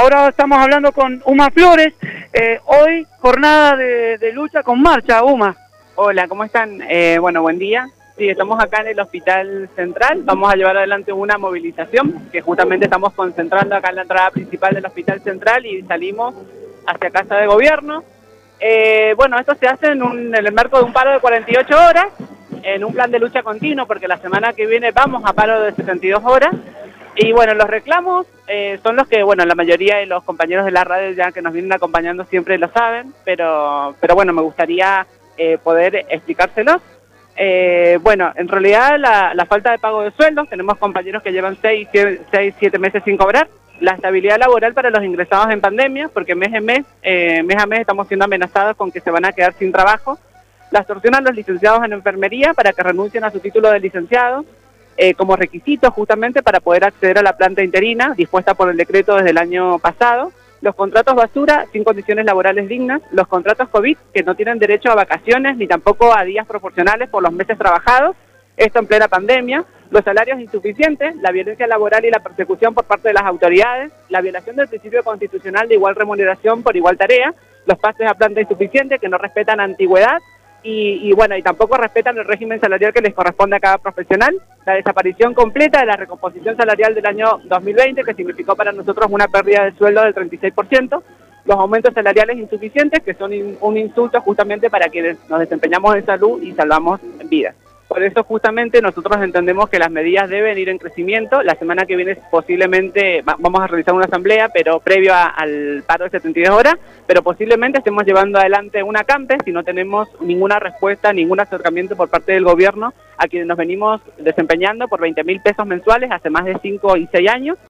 Ahora estamos hablando con Uma Flores. Hoy jornada de lucha con marcha, Uma. Hola, ¿cómo están? Bueno, buen día. Sí, estamos acá en el Hospital Central. Vamos a llevar adelante una movilización que justamente estamos concentrando acá en la entrada principal del Hospital Central y salimos hacia Casa de Gobierno. Bueno, esto se hace en el marco de un paro de 48 horas, en un plan de lucha continuo, porque la semana que viene vamos a paro de 72 horas. Y bueno, los reclamos son los que, bueno, la mayoría de los compañeros de la radio ya que nos vienen acompañando siempre lo saben, pero bueno, me gustaría poder explicárselos. Bueno, en realidad la falta de pago de sueldos, tenemos compañeros que llevan 6, 7 meses sin cobrar. La estabilidad laboral para los ingresados en pandemia, porque mes a mes estamos siendo amenazados con que se van a quedar sin trabajo. La extorsión a los licenciados en enfermería para que renuncien a su título de licenciado, como requisito justamente para poder acceder a la planta interina dispuesta por el decreto desde el año pasado. Los contratos basura sin condiciones laborales dignas, los contratos COVID que no tienen derecho a vacaciones ni tampoco a días proporcionales por los meses trabajados, esto en plena pandemia, los salarios insuficientes, la violencia laboral y la persecución por parte de las autoridades, la violación del principio constitucional de igual remuneración por igual tarea, los pases a planta insuficiente que no respetan antigüedad y bueno, y tampoco respetan el régimen salarial que les corresponde a cada profesional, la desaparición completa de la recomposición salarial del año 2020 que significó para nosotros una pérdida de sueldo del 36%, los aumentos salariales insuficientes que son un insulto justamente para quienes nos desempeñamos en salud y salvamos vidas. Por eso justamente nosotros entendemos que las medidas deben ir en crecimiento. La semana que viene posiblemente vamos a realizar una asamblea, pero previo al paro de 72 horas, pero posiblemente estemos llevando adelante una acampe si no tenemos ninguna respuesta, ningún acercamiento por parte del gobierno a quienes nos venimos desempeñando por 20.000 pesos mensuales hace más de 5 y 6 años.